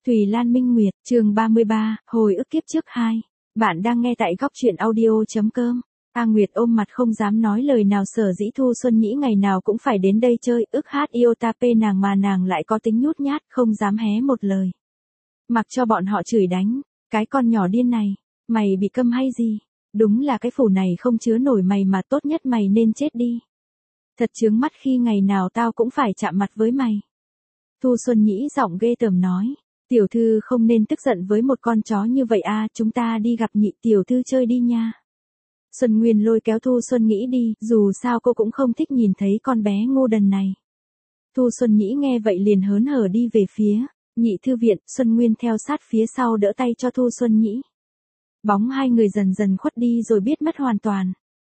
Thùy Lan Minh Nguyệt, chương 33, hồi ức kiếp trước 2. Bạn đang nghe tại góc truyện audio.com. A Nguyệt ôm mặt không dám nói lời nào, sở dĩ Thu Xuân Nhĩ ngày nào cũng phải đến đây chơi, ức hát Iotape nàng mà nàng lại có tính nhút nhát, không dám hé một lời. Mặc cho bọn họ chửi đánh, cái con nhỏ điên này, mày bị câm hay gì? Đúng là cái phủ này không chứa nổi mày mà, tốt nhất mày nên chết đi. Thật chướng mắt khi ngày nào tao cũng phải chạm mặt với mày. Thu Xuân Nhĩ giọng ghê tởm nói. Tiểu thư không nên tức giận với một con chó như vậy à, chúng ta đi gặp nhị tiểu thư chơi đi nha. Xuân Nguyên lôi kéo Thu Xuân Nhĩ đi, dù sao cô cũng không thích nhìn thấy con bé ngu đần này. Thu Xuân Nhĩ nghe vậy liền hớn hở đi về phía nhị thư viện, Xuân Nguyên theo sát phía sau đỡ tay cho Thu Xuân Nhĩ. Bóng hai người dần dần khuất đi rồi biết mất hoàn toàn.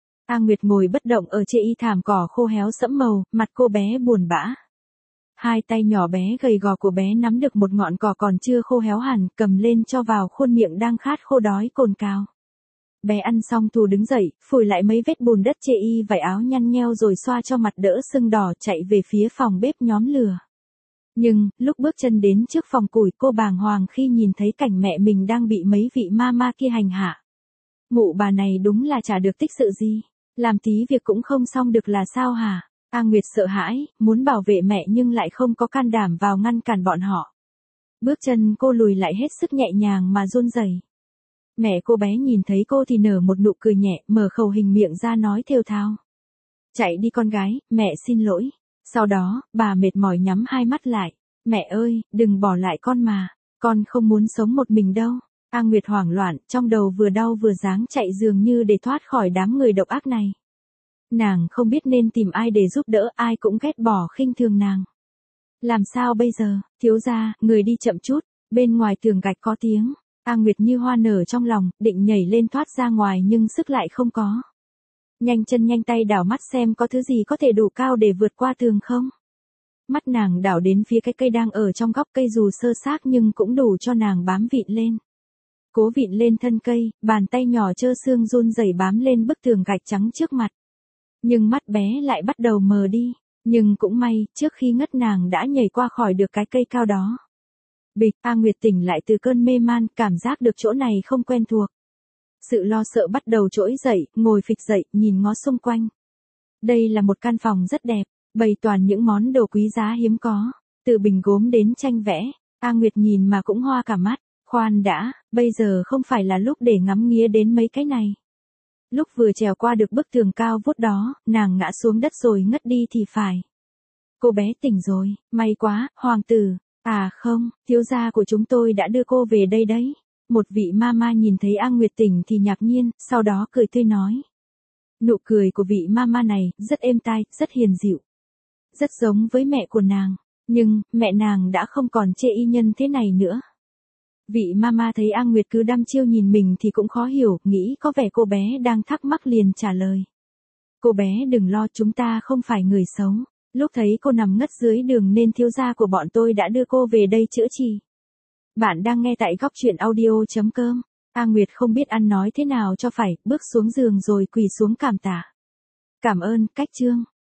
A Nguyệt ngồi bất động ở trên y thảm cỏ khô héo sẫm màu, mặt cô bé buồn bã. Hai tay nhỏ bé gầy gò của bé nắm được một ngọn cỏ còn chưa khô héo hẳn, cầm lên cho vào khuôn miệng đang khát khô đói cồn cào. Bé ăn xong Thu đứng dậy, phủi lại mấy vết bùn đất chê y vải áo nhăn nheo rồi xoa cho mặt đỡ sưng đỏ, chạy về phía phòng bếp nhóm lửa. Nhưng, lúc bước chân đến trước phòng củi, cô bàng hoàng khi nhìn thấy cảnh mẹ mình đang bị mấy vị mama kia hành hạ. Mụ bà này đúng là chả được tích sự gì, làm tí việc cũng không xong được là sao hả? A Nguyệt sợ hãi, muốn bảo vệ mẹ nhưng lại không có can đảm vào ngăn cản bọn họ. Bước chân cô lùi lại hết sức nhẹ nhàng mà run rẩy. Mẹ cô bé nhìn thấy cô thì nở một nụ cười nhẹ, mở khẩu hình miệng ra nói thều thào. Chạy đi con gái, mẹ xin lỗi. Sau đó, bà mệt mỏi nhắm hai mắt lại. Mẹ ơi, đừng bỏ lại con mà, con không muốn sống một mình đâu. A Nguyệt hoảng loạn, trong đầu vừa đau vừa ráng chạy dường như để thoát khỏi đám người độc ác này. Nàng không biết nên tìm ai để giúp đỡ, ai cũng ghét bỏ khinh thường nàng. Làm sao bây giờ, thiếu gia, người đi chậm chút, bên ngoài tường gạch có tiếng. A Nguyệt như hoa nở trong lòng, định nhảy lên thoát ra ngoài nhưng sức lại không có. Nhanh chân nhanh tay đảo mắt xem có thứ gì có thể đủ cao để vượt qua tường không. Mắt nàng đảo đến phía cái cây đang ở trong góc cây, dù sơ xác nhưng cũng đủ cho nàng bám vịn lên. Cố vịn lên thân cây, bàn tay nhỏ trơ xương run rẩy bám lên bức tường gạch trắng trước mặt. Nhưng mắt bé lại bắt đầu mờ đi, nhưng cũng may, trước khi ngất nàng đã nhảy qua khỏi được cái cây cao đó. Bịch, A Nguyệt tỉnh lại từ cơn mê man, cảm giác được chỗ này không quen thuộc. Sự lo sợ bắt đầu trỗi dậy, ngồi phịch dậy, nhìn ngó xung quanh. Đây là một căn phòng rất đẹp, bày toàn những món đồ quý giá hiếm có, từ bình gốm đến tranh vẽ. A Nguyệt nhìn mà cũng hoa cả mắt. Khoan đã, bây giờ không phải là lúc để ngắm nghía đến mấy cái này. Lúc vừa trèo qua được bức tường cao vút đó, nàng ngã xuống đất rồi ngất đi thì phải. Cô bé tỉnh rồi, may quá, hoàng tử. À không, thiếu gia của chúng tôi đã đưa cô về đây đấy. Một vị mama nhìn thấy A Nguyệt tỉnh thì ngạc nhiên, sau đó cười tươi nói. Nụ cười của vị mama này rất êm tai, rất hiền dịu. Rất giống với mẹ của nàng, nhưng mẹ nàng đã không còn chê y nhân thế này nữa. Vị mama thấy A Nguyệt cứ đăm chiêu nhìn mình thì cũng khó hiểu, nghĩ có vẻ cô bé đang thắc mắc liền trả lời. Cô bé đừng lo, chúng ta không phải người xấu. Lúc thấy cô nằm ngất dưới đường nên thiếu gia của bọn tôi đã đưa cô về đây chữa trị. Bạn đang nghe tại góc truyện audio.com. A Nguyệt không biết ăn nói thế nào cho phải, bước xuống giường rồi quỳ xuống cảm tạ. Cảm ơn, cách chương.